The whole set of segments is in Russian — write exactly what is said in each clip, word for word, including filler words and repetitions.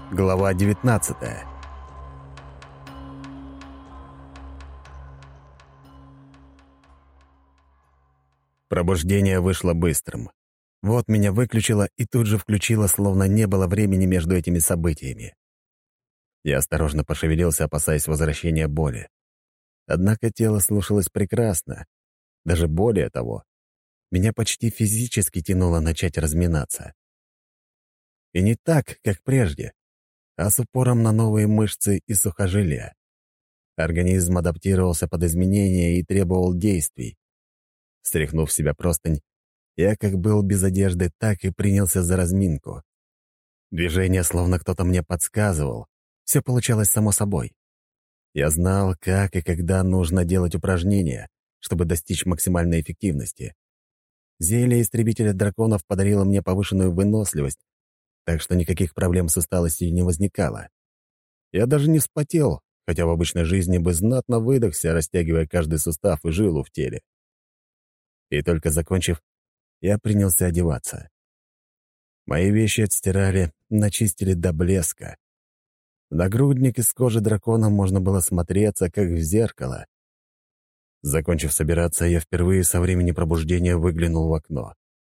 Глава девятнадцатая. Пробуждение вышло быстрым. Вот меня выключило и тут же включило, словно не было времени между этими событиями. Я осторожно пошевелился, опасаясь возвращения боли. Однако тело слушалось прекрасно. Даже более того, меня почти физически тянуло начать разминаться. И не так, как прежде, а с упором на новые мышцы и сухожилия. Организм адаптировался под изменения и требовал действий. Стряхнув с себя простынь, я как был без одежды, так и принялся за разминку. Движение словно кто-то мне подсказывал. Все получалось само собой. Я знал, как и когда нужно делать упражнения, чтобы достичь максимальной эффективности. Зелье истребителя драконов подарило мне повышенную выносливость, так что никаких проблем с усталостью не возникало. Я даже не вспотел, хотя в обычной жизни бы знатно выдохся, растягивая каждый сустав и жилу в теле. И только закончив, я принялся одеваться. Мои вещи отстирали, начистили до блеска. В нагрудник из кожи дракона можно было смотреться, как в зеркало. Закончив собираться, я впервые со времени пробуждения выглянул в окно.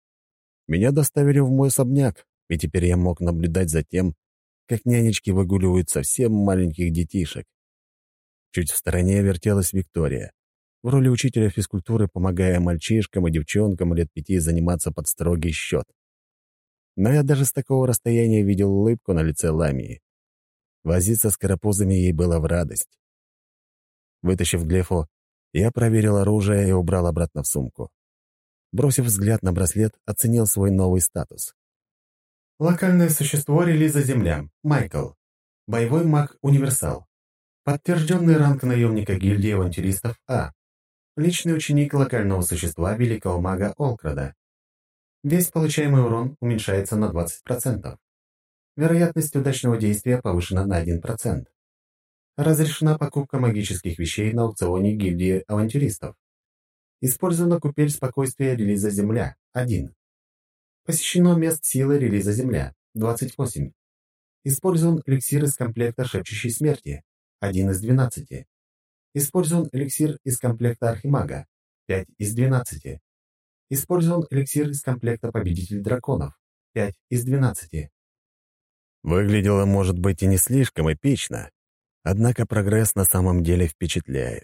Меня доставили в мой особняк, и теперь я мог наблюдать за тем, как нянечки выгуливают совсем маленьких детишек. Чуть в стороне вертелась Виктория, в роли учителя физкультуры, помогая мальчишкам и девчонкам лет пяти заниматься под строгий счет. Но я даже с такого расстояния видел улыбку на лице Ламии. Возиться с карапузами ей было в радость. Вытащив глефу, я проверил оружие и убрал обратно в сумку. Бросив взгляд на браслет, оценил свой новый статус. Локальное существо релиза Земля. Майкл. Боевой маг-универсал. Подтвержденный ранг наемника гильдии авантюристов А. Личный ученик локального существа великого мага Олкрада. Весь получаемый урон уменьшается на двадцать процентов. Вероятность удачного действия повышена на один процент. Разрешена покупка магических вещей на аукционе гильдии авантюристов. Использована купель спокойствия релиза Земля. один. Посещено мест силы релиза Земля. двадцать восемь. Использован эликсир из комплекта Шепчущей Смерти. один из двенадцати. Использован эликсир из комплекта Архимага. пять из двенадцати. Использован эликсир из комплекта Победитель драконов. пять из двенадцати. Выглядело, может быть, и не слишком эпично, однако прогресс на самом деле впечатляет.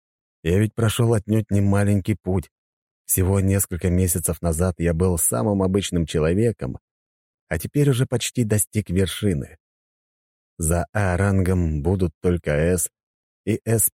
Я ведь прошел отнюдь не маленький путь. Всего несколько месяцев назад я был самым обычным человеком, а теперь уже почти достиг вершины. За А-рангом будут только С и С+.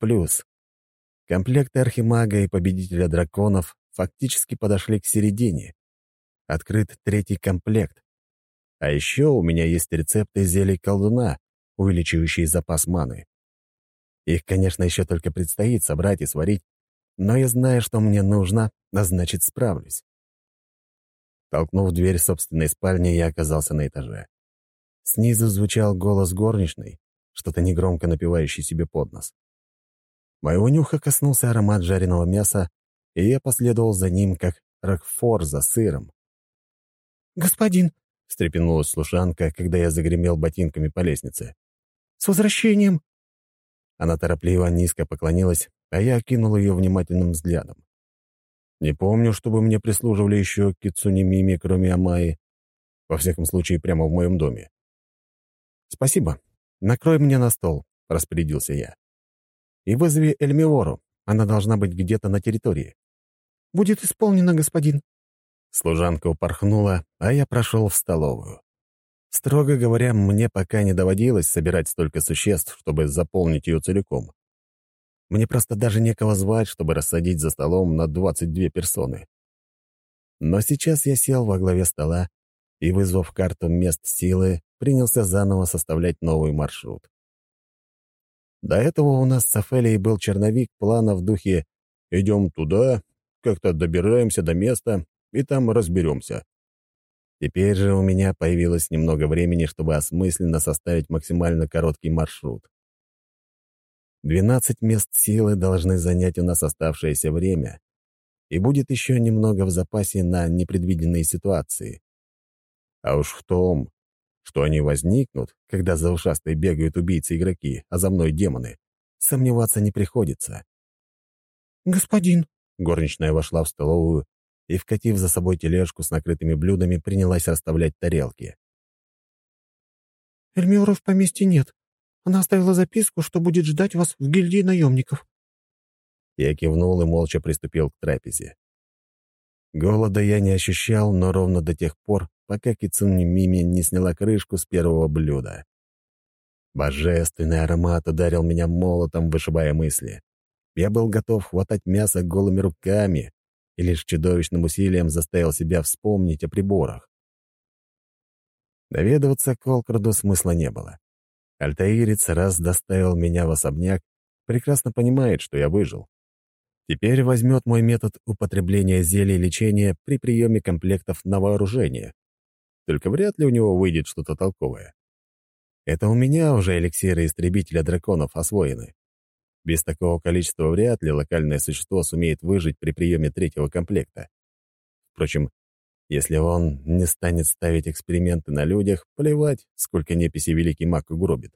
Комплекты Архимага и Победителя драконов фактически подошли к середине. Открыт третий комплект. А еще у меня есть рецепты зелий колдуна, увеличивающие запас маны. Их, конечно, еще только предстоит собрать и сварить, но я знаю, что мне нужно, а значит, справлюсь. Толкнув дверь собственной спальни, я оказался на этаже. Снизу звучал голос горничной, что-то негромко напевающий себе под нос. Моего нюха коснулся аромат жареного мяса, и я последовал за ним, как рокфор за сыром. «Господин!» — встрепенулась служанка, когда я загремел ботинками по лестнице. «С возвращением!» Она торопливо низко поклонилась, а я окинул ее внимательным взглядом. Не помню, чтобы мне прислуживали еще кицуни Мими, кроме Амаи. Во всяком случае, прямо в моем доме. «Спасибо. Накрой мне на стол», — распорядился я. «И вызови Эльмиору. Она должна быть где-то на территории». «Будет исполнено, господин». Служанка упорхнула, а я прошел в столовую. Строго говоря, мне пока не доводилось собирать столько существ, чтобы заполнить ее целиком. Мне просто даже некого звать, чтобы рассадить за столом на двадцать две персоны. Но сейчас я сел во главе стола и, вызвав карту мест силы, принялся заново составлять новый маршрут. До этого у нас с Офелией был черновик плана в духе «идем туда, как-то добираемся до места, и там разберемся». Теперь же у меня появилось немного времени, чтобы осмысленно составить максимально короткий маршрут. Двенадцать мест силы должны занять у нас оставшееся время, и будет еще немного в запасе на непредвиденные ситуации. А уж в том, Что они возникнут, когда за ушастой бегают убийцы-игроки, а за мной демоны, сомневаться не приходится. «Господин!» — горничная вошла в столовую и, вкатив за собой тележку с накрытыми блюдами, принялась расставлять тарелки. «Эльмиора в поместье нет. Она оставила записку, что будет ждать вас в гильдии наемников». Я кивнул и молча приступил к трапезе. Голода я не ощущал, но ровно до тех пор, пока Кицуни Мими не сняла крышку с первого блюда. Божественный аромат ударил меня молотом, вышибая мысли. Я был готов хватать мясо голыми руками и лишь чудовищным усилием заставил себя вспомнить о приборах. Наведываться к Олкраду смысла не было. Альтаирец раз доставил меня в особняк, прекрасно понимает, что я выжил. Теперь возьмет мой метод употребления зелий лечения при приеме комплектов на вооружение. Только вряд ли у него выйдет что-то толковое. Это у меня уже эликсиры истребителя драконов освоены. Без такого количества вряд ли локальное существо сумеет выжить при приеме третьего комплекта. Впрочем, если он не станет ставить эксперименты на людях, плевать, сколько неписи великий маг угробит.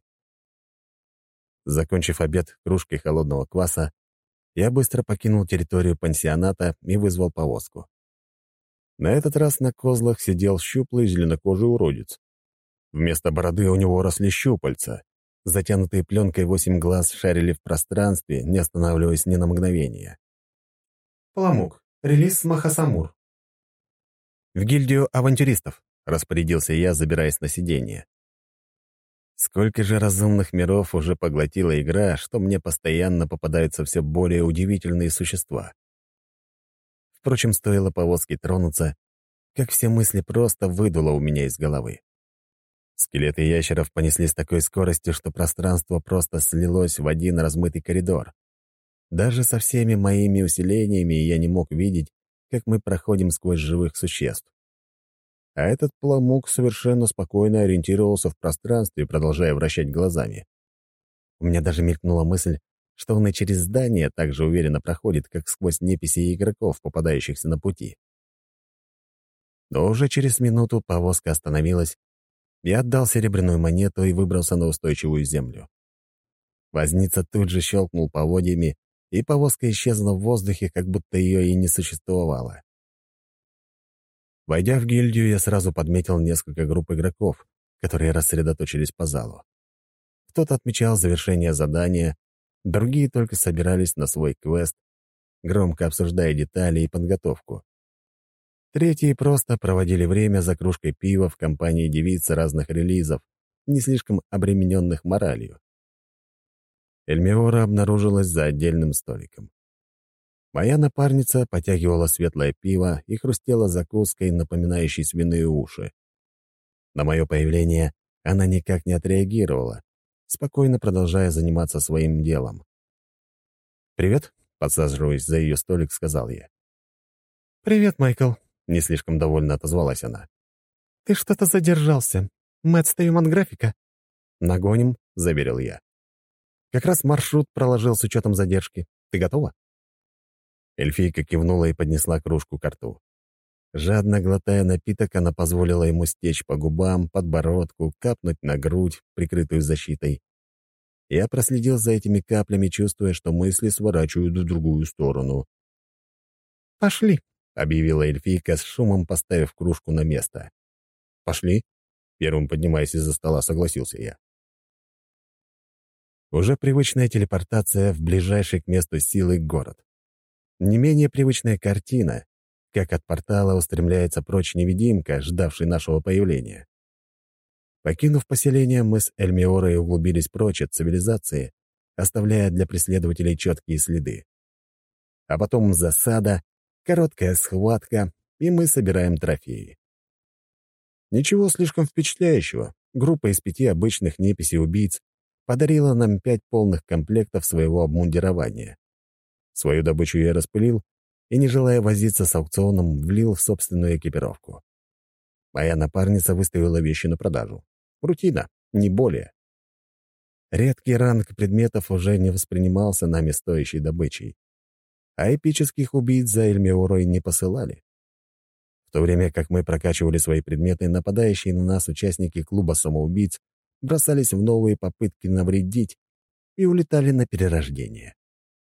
Закончив обед кружкой холодного кваса, я быстро покинул территорию пансионата и вызвал повозку. На этот раз на козлах сидел щуплый зеленокожий уродец. Вместо бороды у него росли щупальца. Затянутые пленкой восемь глаз шарили в пространстве, не останавливаясь ни на мгновение. «Паламук. Релиз Махасамур». «В гильдию авантюристов», — распорядился я, забираясь на сиденье. Сколько же разумных миров уже поглотила игра, что мне постоянно попадаются все более удивительные существа. Впрочем, стоило повозке тронуться, как все мысли просто выдуло у меня из головы. Скелеты ящеров понесли с такой скоростью, что пространство просто слилось в один размытый коридор. Даже со всеми моими усилениями я не мог видеть, как мы проходим сквозь живых существ. А этот пламук совершенно спокойно ориентировался в пространстве, продолжая вращать глазами. У меня даже мелькнула мысль, что он и через здание так же уверенно проходит, как сквозь неписи игроков, попадающихся на пути. Но уже через минуту повозка остановилась, я отдал серебряную монету и выбрался на устойчивую землю. Возница тут же щелкнул поводьями, и повозка исчезла в воздухе, как будто ее и не существовало. Войдя в гильдию, я сразу подметил несколько групп игроков, которые рассредоточились по залу. Кто-то отмечал завершение задания, другие только собирались на свой квест, громко обсуждая детали и подготовку. Третьи просто проводили время за кружкой пива в компании девиц разных релизов, не слишком обремененных моралью. Эльмиора обнаружилась за отдельным столиком. Моя напарница потягивала светлое пиво и хрустела закуской, напоминающей свиные уши. На мое появление она никак не отреагировала, спокойно продолжая заниматься своим делом. «Привет», — подсаживаясь за ее столик, сказал я. «Привет, Майкл», — не слишком довольно отозвалась она. «Ты что-то задержался. Мы отстаем от графика». «Нагоним», — заверил я. «Как раз маршрут проложил с учетом задержки. Ты готова?» Эльфийка кивнула и поднесла кружку ко рту. Жадно глотая напиток, она позволила ему стечь по губам, подбородку, капнуть на грудь, прикрытую защитой. Я проследил за этими каплями, чувствуя, что мысли сворачивают в другую сторону. «Пошли», — объявила эльфийка, с шумом поставив кружку на место. «Пошли», — первым поднимаясь из-за стола, согласился я. Уже привычная телепортация в ближайший к месту силы город. Не менее привычная картина, как от портала устремляется прочь невидимка, ждавший нашего появления. Покинув поселение, мы с Эльмиорой углубились прочь от цивилизации, оставляя для преследователей четкие следы. А потом засада, короткая схватка, и мы собираем трофеи. Ничего слишком впечатляющего. Группа из пяти обычных неписей-убийц подарила нам пять полных комплектов своего обмундирования. Свою добычу я распылил и, не желая возиться с аукционом, влил в собственную экипировку. Моя напарница выставила вещи на продажу. Рутина, не более. Редкий ранг предметов уже не воспринимался нами стоящей добычей, а эпических убийц за Эльмиорой не посылали. В то время как мы прокачивали свои предметы, нападающие на нас участники клуба самоубийц бросались в новые попытки навредить и улетали на перерождение.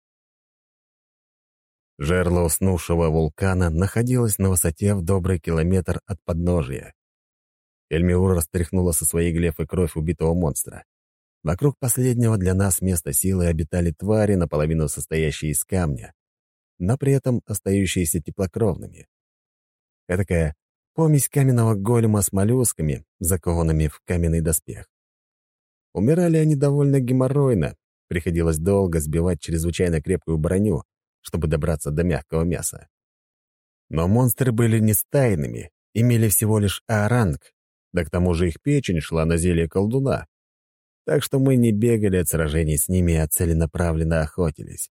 Жерло уснувшего вулкана находилось на высоте в добрый километр от подножия. Эльмиур растряхнула со своей глефы кровь убитого монстра. Вокруг последнего для нас места силы обитали твари, наполовину состоящие из камня, но при этом остающиеся теплокровными. Этакая помесь каменного голема с моллюсками, закованными в каменный доспех. Умирали они довольно геморройно, приходилось долго сбивать чрезвычайно крепкую броню, чтобы добраться до мягкого мяса. Но монстры были не стайными, имели всего лишь А-ранг, да к тому же их печень шла на зелье колдуна. Так что мы не бегали от сражений с ними, а целенаправленно охотились.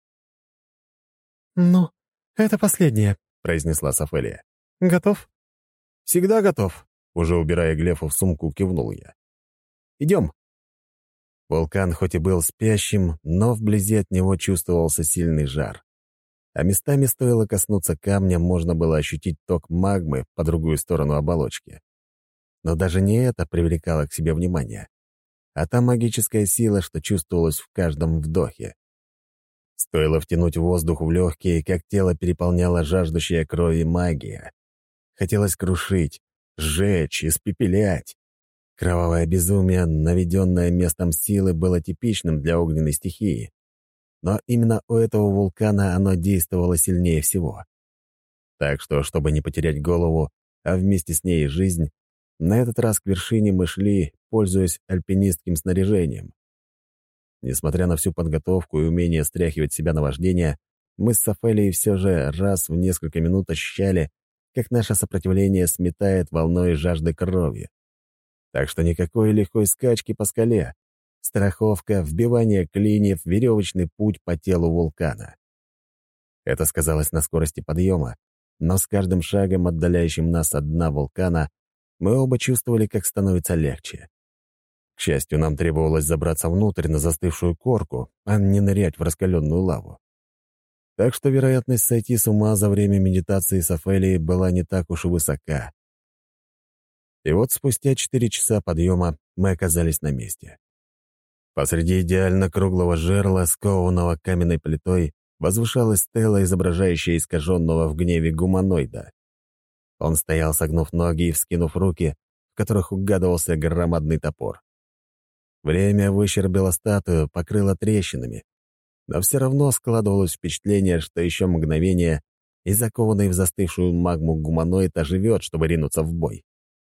«Ну, это последнее», — произнесла Сафелия. «Готов?» «Всегда готов», — уже убирая глефу в сумку, кивнул я. «Идем». Вулкан хоть и был спящим, но вблизи от него чувствовался сильный жар. А местами стоило коснуться камня, можно было ощутить ток магмы по другую сторону оболочки. Но даже не это привлекало к себе внимание, а та магическая сила, что чувствовалась в каждом вдохе. Стоило втянуть воздух в легкие, как тело переполняло жаждущая крови магия. Хотелось крушить, сжечь, испепелять. Кровавое безумие, наведенное местом силы, было типичным для огненной стихии. Но именно у этого вулкана оно действовало сильнее всего. Так что, чтобы не потерять голову, а вместе с ней жизнь, на этот раз к вершине мы шли, пользуясь альпинистским снаряжением. Несмотря на всю подготовку и умение стряхивать себя наваждение, мы с Сафелией все же раз в несколько минут ощущали, как наше сопротивление сметает волной жажды крови. Так что никакой лихой скачки по скале. Страховка, вбивание клиньев, веревочный путь по телу вулкана. Это сказалось на скорости подъема, но с каждым шагом, отдаляющим нас от дна вулкана, мы оба чувствовали, как становится легче. К счастью, нам требовалось забраться внутрь на застывшую корку, а не нырять в раскаленную лаву. Так что вероятность сойти с ума за время медитации с Офелией была не так уж и высока. И вот спустя четыре часа подъема мы оказались на месте. Посреди идеально круглого жерла, скованного каменной плитой, возвышалась стела, изображающая искаженного в гневе гуманоида. Он стоял, согнув ноги и вскинув руки, в которых угадывался громадный топор. Время выщербило статую, покрыло трещинами, но все равно складывалось впечатление, что еще мгновение, и закованный в застывшую магму гуманоид оживет, чтобы ринуться в бой.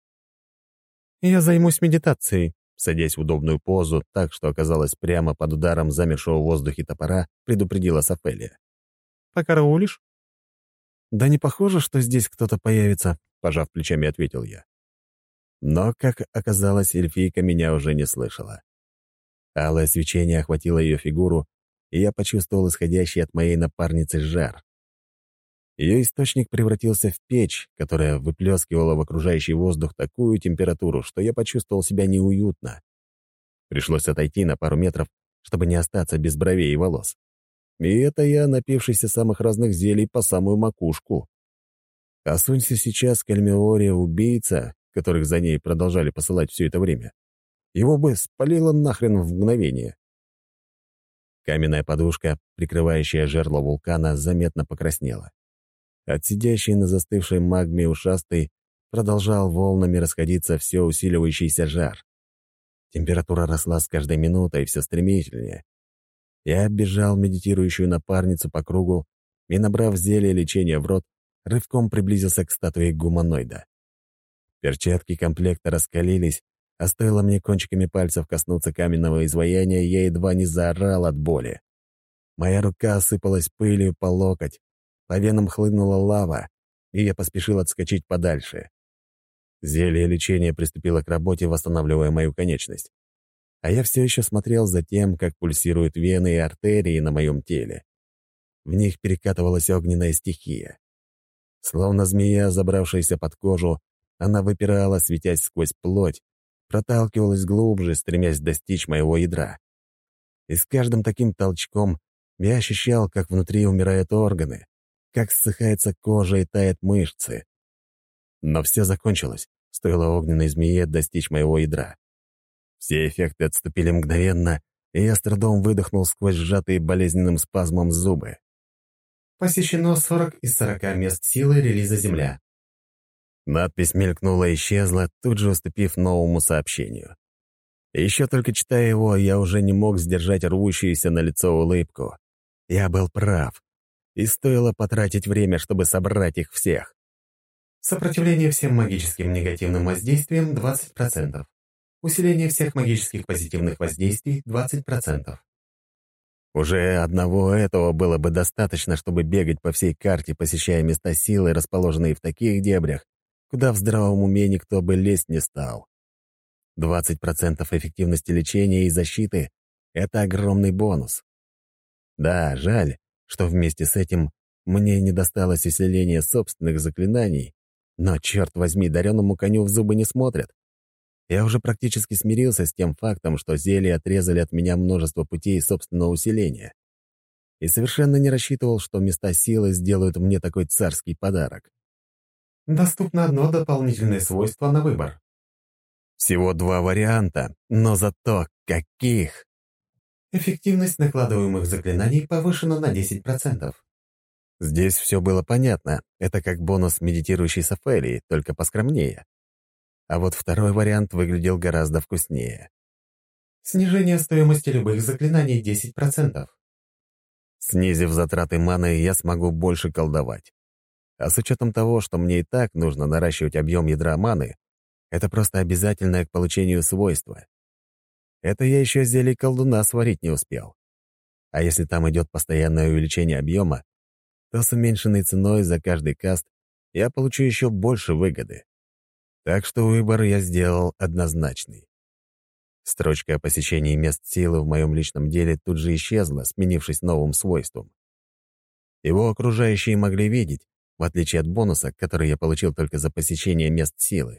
«Я займусь медитацией», садясь в удобную позу, так что оказалась прямо под ударом замершего в воздухе топора, предупредила Сафелия. «Покараулишь?» «Да не похоже, что здесь кто-то появится», — пожав плечами, ответил я. Но, как оказалось, эльфийка меня уже не слышала. Алое свечение охватило ее фигуру, и я почувствовал исходящий от моей напарницы жар. Ее источник превратился в печь, которая выплескивала в окружающий воздух такую температуру, что я почувствовал себя неуютно. Пришлось отойти на пару метров, чтобы не остаться без бровей и волос. И это я, напившийся самых разных зелий по самую макушку. Осунься сейчас к Эльмиоре убийца, которых за ней продолжали посылать все это время. Его бы спалило нахрен в мгновение. Каменная подушка, прикрывающая жерло вулкана, заметно покраснела. От сидящей на застывшей магме ушастой продолжал волнами расходиться все усиливающийся жар. Температура росла с каждой минутой все стремительнее. Я оббежал медитирующую напарницу по кругу и, набрав зелье лечения в рот, рывком приблизился к статуе гуманоида. Перчатки комплекта раскалились, а стоило мне кончиками пальцев коснуться каменного изваяния, я едва не заорал от боли. Моя рука осыпалась пылью по локоть, по венам хлынула лава, и я поспешил отскочить подальше. Зелье лечения приступило к работе, восстанавливая мою конечность. А я все еще смотрел за тем, как пульсируют вены и артерии на моем теле. В них перекатывалась огненная стихия. Словно змея, забравшаяся под кожу, она выпирала, светясь сквозь плоть, проталкивалась глубже, стремясь достичь моего ядра. И с каждым таким толчком я ощущал, как внутри умирают органы, как ссыхается кожа и тают мышцы. Но все закончилось, стоило огненной змее достичь моего ядра. Все эффекты отступили мгновенно, и я с трудом выдохнул сквозь сжатые болезненным спазмом зубы. Посещено сорок из сорока мест силы релиза Земля. Надпись мелькнула и исчезла, тут же уступив новому сообщению. И еще только читая его, я уже не мог сдержать рвущуюся на лицо улыбку. Я был прав, и стоило потратить время, чтобы собрать их всех. Сопротивление всем магическим негативным воздействиям двадцать процентов. Усиление всех магических позитивных воздействий двадцать процентов. Уже одного этого было бы достаточно, чтобы бегать по всей карте, посещая места силы, расположенные в таких дебрях, куда в здравом уме никто бы лезть не стал. двадцать процентов эффективности лечения и защиты — это огромный бонус. Да, жаль, что вместе с этим мне не досталось усиления собственных заклинаний, но, черт возьми, дареному коню в зубы не смотрят. Я уже практически смирился с тем фактом, что зелья отрезали от меня множество путей собственного усиления. И совершенно не рассчитывал, что места силы сделают мне такой царский подарок. Доступно одно дополнительное свойство на выбор. Всего два варианта, но зато каких! Эффективность накладываемых заклинаний повышена на десять процентов. Здесь все было понятно. Это как бонус медитирующей с Офелией, только поскромнее. А вот второй вариант выглядел гораздо вкуснее. Снижение стоимости любых заклинаний десять процентов. Снизив затраты маны, я смогу больше колдовать. А с учетом того, что мне и так нужно наращивать объем ядра маны, это просто обязательное к получению свойства. Это я еще зелье колдуна сварить не успел. А если там идет постоянное увеличение объема, то с уменьшенной ценой за каждый каст я получу еще больше выгоды. Так что выбор я сделал однозначный. Строчка о посещении мест силы в моем личном деле тут же исчезла, сменившись новым свойством. Его окружающие могли видеть, в отличие от бонуса, который я получил только за посещение мест силы.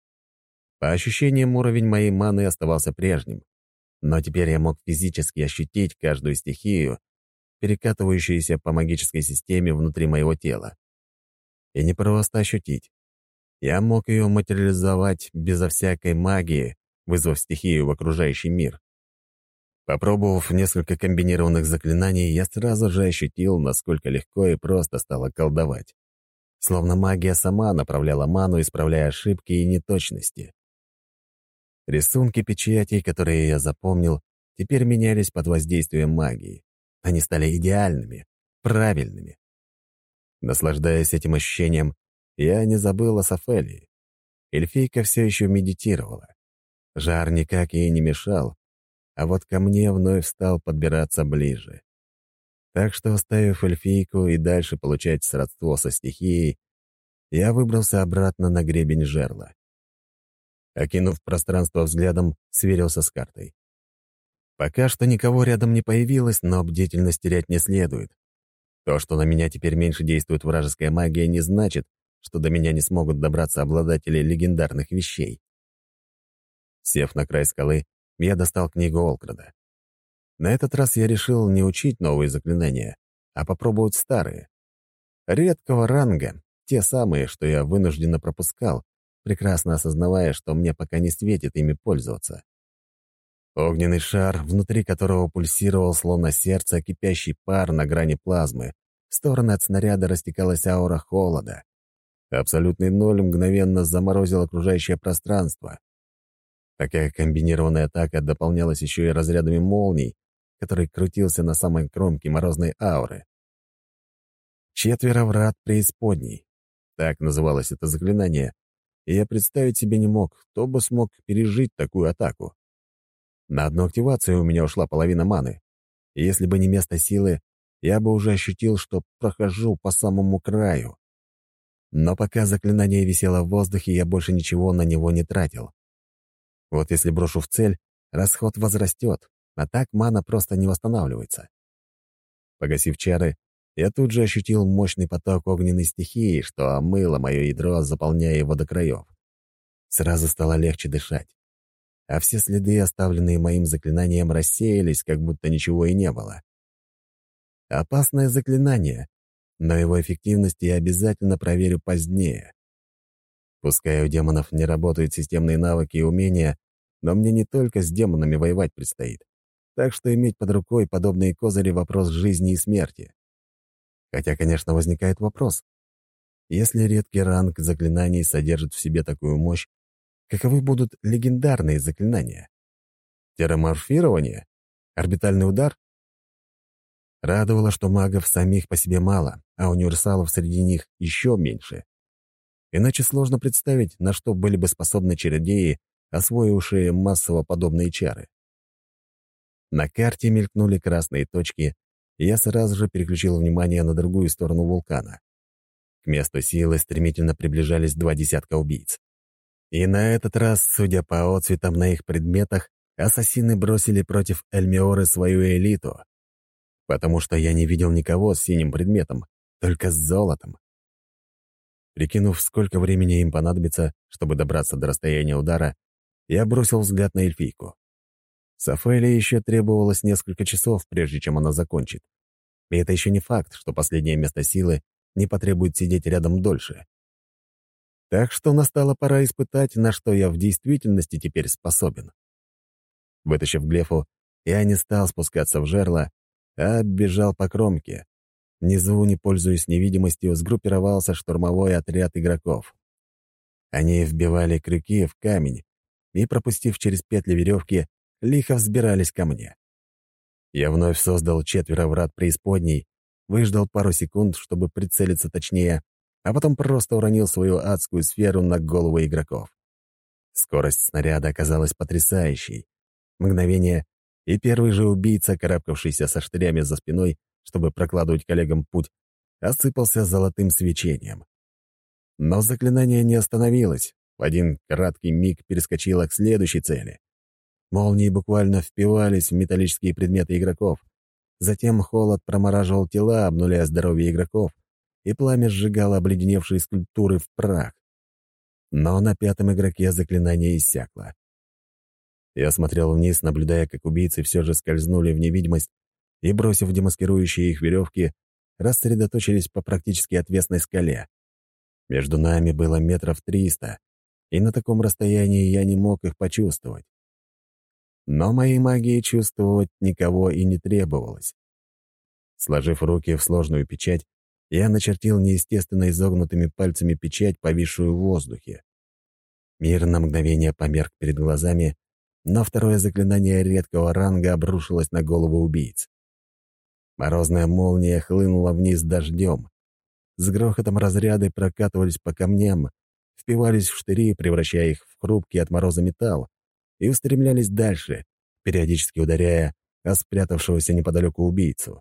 По ощущениям, уровень моей маны оставался прежним, но теперь я мог физически ощутить каждую стихию, перекатывающуюся по магической системе внутри моего тела. И не просто ощутить. Я мог ее материализовать безо всякой магии, вызвав стихию в окружающий мир. Попробовав несколько комбинированных заклинаний, я сразу же ощутил, насколько легко и просто стало колдовать. Словно магия сама направляла ману, исправляя ошибки и неточности. Рисунки печатей, которые я запомнил, теперь менялись под воздействием магии. Они стали идеальными, правильными. Наслаждаясь этим ощущением, я не забыл о Софелии. Эльфийка все еще медитировала. Жар никак ей не мешал, а вот ко мне вновь стал подбираться ближе. Так что, оставив эльфийку и дальше получать сродство со стихией, я выбрался обратно на гребень жерла. Окинув пространство взглядом, сверился с картой. Пока что никого рядом не появилось, но бдительность терять не следует. То, что на меня теперь меньше действует вражеская магия, не значит, что до меня не смогут добраться обладатели легендарных вещей. Сев на край скалы, я достал книгу Олкрада. На этот раз я решил не учить новые заклинания, а попробовать старые. Редкого ранга, те самые, что я вынужденно пропускал, прекрасно осознавая, что мне пока не светит ими пользоваться. Огненный шар, внутри которого пульсировал словно сердце кипящий пар на грани плазмы, в стороны от снаряда растекалась аура холода. Абсолютный ноль мгновенно заморозил окружающее пространство. Такая комбинированная атака дополнялась еще и разрядами молний, который крутился на самой кромке морозной ауры. «Четверо врат преисподней» — так называлось это заклинание, и я представить себе не мог, кто бы смог пережить такую атаку. На одну активацию у меня ушла половина маны, и если бы не место силы, я бы уже ощутил, что прохожу по самому краю. Но пока заклинание висело в воздухе, я больше ничего на него не тратил. Вот если брошу в цель, расход возрастет, а так мана просто не восстанавливается. Погасив чары, я тут же ощутил мощный поток огненной стихии, что омыло мое ядро, заполняя его до краев. Сразу стало легче дышать. А все следы, оставленные моим заклинанием, рассеялись, как будто ничего и не было. Опасное заклинание, но его эффективность я обязательно проверю позднее. Пускай у демонов не работают системные навыки и умения, но мне не только с демонами воевать предстоит. Так что иметь под рукой подобные козыри — вопрос жизни и смерти. Хотя, конечно, возникает вопрос. Если редкий ранг заклинаний содержит в себе такую мощь, каковы будут легендарные заклинания? Терраморфирование? Орбитальный удар? Радовало, что магов самих по себе мало, а универсалов среди них еще меньше. Иначе сложно представить, на что были бы способны чародеи, освоившие массово подобные чары. На карте мелькнули красные точки, и я сразу же переключил внимание на другую сторону вулкана. К месту силы стремительно приближались два десятка убийц. И на этот раз, судя по отцветам на их предметах, ассасины бросили против Эльмиоры свою элиту, потому что я не видел никого с синим предметом, только с золотом. Прикинув, сколько времени им понадобится, чтобы добраться до расстояния удара, я бросил взгляд на эльфийку. Сафеле еще требовалось несколько часов, прежде чем она закончит. И это еще не факт, что последнее место силы не потребует сидеть рядом дольше. Так что настала пора испытать, на что я в действительности теперь способен. Вытащив глефу, я не стал спускаться в жерло, а бежал по кромке. Внизу, не пользуясь невидимостью, сгруппировался штурмовой отряд игроков. Они вбивали крюки в камень и, пропустив через петли веревки, лихо взбирались ко мне. Я вновь создал четверо врат преисподней, выждал пару секунд, чтобы прицелиться точнее, а потом просто уронил свою адскую сферу на голову игроков. Скорость снаряда оказалась потрясающей. Мгновение, и первый же убийца, карабкавшийся со штырями за спиной, чтобы прокладывать коллегам путь, осыпался золотым свечением. Но заклинание не остановилось. В один краткий миг перескочило к следующей цели. Молнии буквально впивались в металлические предметы игроков. Затем холод промораживал тела, обнуляя здоровье игроков, и пламя сжигало обледеневшие скульптуры в прах. Но на пятом игроке заклинание иссякло. Я смотрел вниз, наблюдая, как убийцы все же скользнули в невидимость и, бросив демаскирующие их веревки, рассредоточились по практически отвесной скале. Между нами было метров триста, и на таком расстоянии я не мог их почувствовать. Но моей магии чувствовать никого и не требовалось. Сложив руки в сложную печать, я начертил неестественно изогнутыми пальцами печать, повисшую в воздухе. Мир на мгновение померк перед глазами, но второе заклинание редкого ранга обрушилось на голову убийц. Морозная молния хлынула вниз дождем. С грохотом разряды прокатывались по камням, впивались в штыри, превращая их в хрупкий от мороза металл, и устремлялись дальше, периодически ударяя о спрятавшегося неподалеку убийцу.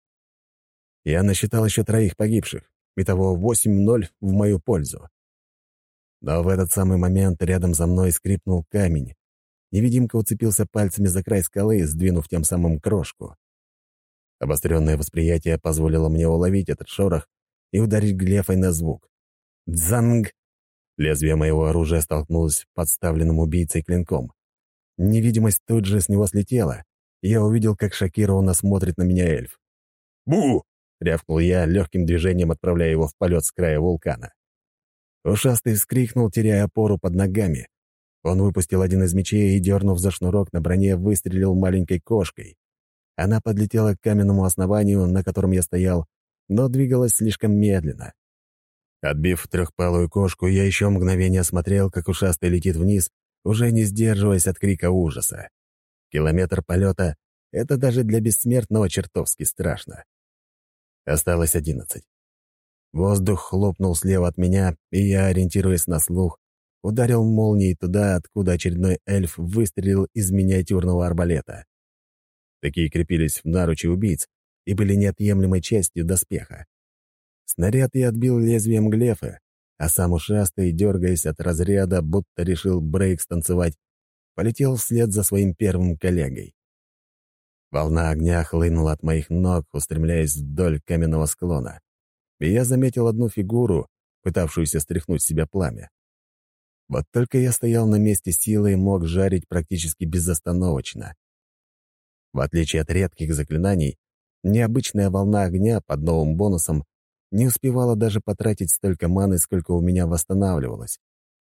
Я насчитал еще троих погибших, итого восемь ноль в мою пользу. Но в этот самый момент рядом за мной скрипнул камень. Невидимка уцепился пальцами за край скалы, сдвинув тем самым крошку. Обостренное восприятие позволило мне уловить этот шорох и ударить глефой на звук. Дзанг! Лезвие моего оружия столкнулось с подставленным убийцей клинком. Невидимость тут же с него слетела, и я увидел, как шокированно смотрит на меня эльф. «Бу!» — рявкнул я, легким движением отправляя его в полет с края вулкана. Ушастый вскрикнул, теряя опору под ногами. Он выпустил один из мечей и, дернув за шнурок на броне, выстрелил маленькой кошкой. Она подлетела к каменному основанию, на котором я стоял, но двигалась слишком медленно. Отбив трехпалую кошку, я еще мгновение смотрел, как ушастый летит вниз, уже не сдерживаясь от крика ужаса. Километр полета — это даже для бессмертного чертовски страшно. Осталось одиннадцать. Воздух хлопнул слева от меня, и я, ориентируясь на слух, ударил молнией туда, откуда очередной эльф выстрелил из миниатюрного арбалета. Такие крепились в наруче убийц и были неотъемлемой частью доспеха. Снаряд я отбил лезвием глефы, а сам ушастый, дергаясь от разряда, будто решил брейк станцевать, полетел вслед за своим первым коллегой. Волна огня хлынула от моих ног, устремляясь вдоль каменного склона, и я заметил одну фигуру, пытавшуюся стряхнуть с себя пламя. Вот только я стоял на месте силы и мог жарить практически безостановочно. В отличие от редких заклинаний, необычная волна огня под новым бонусом не успевала даже потратить столько маны, сколько у меня восстанавливалось.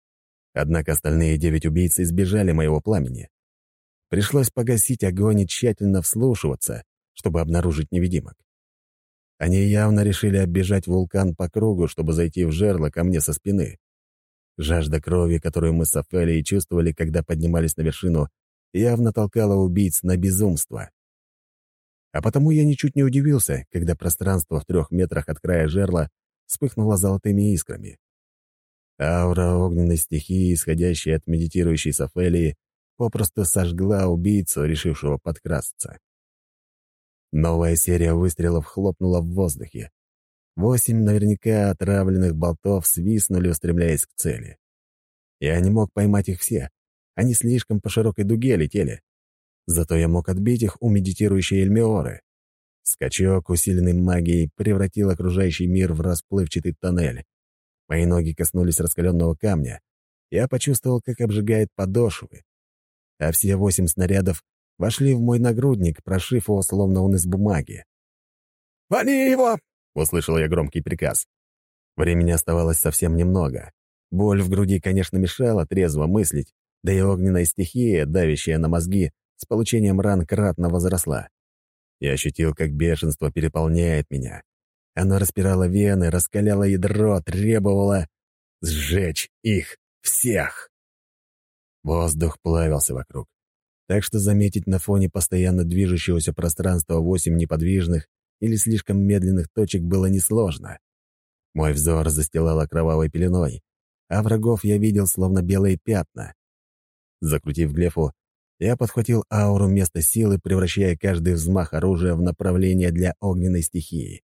Однако остальные девять убийц избежали моего пламени. Пришлось погасить огонь и тщательно вслушиваться, чтобы обнаружить невидимок. Они явно решили оббежать вулкан по кругу, чтобы зайти в жерло ко мне со спины. Жажда крови, которую мы с Офелией чувствовали, когда поднимались на вершину, явно толкала убийц на безумство. А потому я ничуть не удивился, когда пространство в трех метрах от края жерла вспыхнуло золотыми искрами. Аура огненной стихии, исходящая от медитирующей Софелии, попросту сожгла убийцу, решившего подкрасться. Новая серия выстрелов хлопнула в воздухе. Восемь наверняка отравленных болтов свистнули, устремляясь к цели. Я не мог поймать их все. Они слишком по широкой дуге летели. Зато я мог отбить их у медитирующей Эльмиоры. Скачок, усиленный магией, превратил окружающий мир в расплывчатый тоннель. Мои ноги коснулись раскаленного камня. Я почувствовал, как обжигает подошвы. А все восемь снарядов вошли в мой нагрудник, прошив его, словно он из бумаги. «Вали его!» — услышал я громкий приказ. Времени оставалось совсем немного. Боль в груди, конечно, мешала трезво мыслить, да и огненная стихия, давящая на мозги, с получением ран кратно возросла. Я ощутил, как бешенство переполняет меня. Оно распирало вены, раскаляло ядро, требовало сжечь их всех. Воздух плавился вокруг, так что заметить на фоне постоянно движущегося пространства восемь неподвижных или слишком медленных точек было несложно. Мой взор застилало кровавой пеленой, а врагов я видел словно белые пятна. Закрутив глефу, я подхватил ауру места силы, превращая каждый взмах оружия в направление для огненной стихии.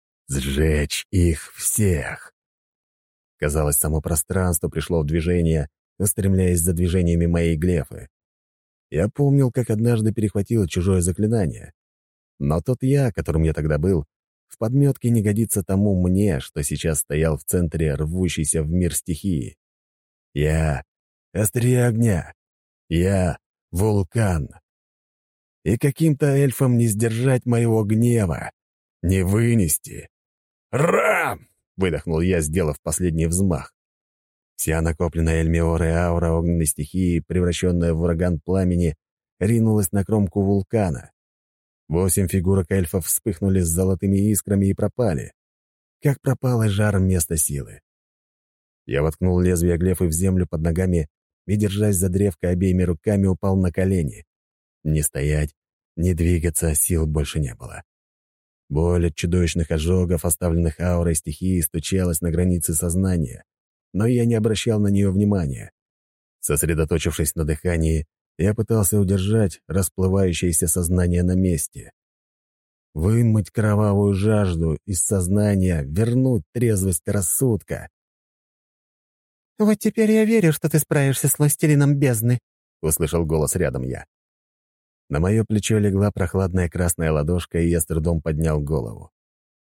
Сжечь их всех! Казалось, само пространство пришло в движение, устремляясь за движениями моей глефы. Я помнил, как однажды перехватил чужое заклинание. Но тот я, которым я тогда был, в подметке не годится тому мне, что сейчас стоял в центре рвущейся в мир стихии. Я — острие огня. Я — вулкан. И каким-то эльфам не сдержать моего гнева, не вынести. «Рам!» — выдохнул я, сделав последний взмах. Вся накопленная Эльмиорой аура огненной стихии, превращенная в ураган пламени, ринулась на кромку вулкана. Восемь фигурок эльфов вспыхнули с золотыми искрами и пропали. Как пропал и жар места силы. Я воткнул лезвие глефы в землю под ногами и, держась за древко обеими руками, упал на колени. Не стоять, не двигаться сил больше не было. Боль от чудовищных ожогов, оставленных аурой стихии, стучалась на границе сознания, но я не обращал на нее внимания. Сосредоточившись на дыхании, я пытался удержать расплывающееся сознание на месте. Вымыть кровавую жажду из сознания, вернуть трезвость рассудка. «Вот теперь я верю, что ты справишься с властелином бездны», — услышал голос рядом я. На мое плечо легла прохладная красная ладошка, и я с трудом поднял голову.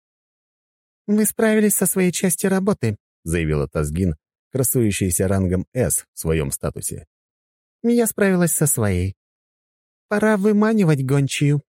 «Вы справились со своей частью работы», — заявила Тазгин, красующаяся рангом «С» в своем статусе. «Я справилась со своей. Пора выманивать гончию».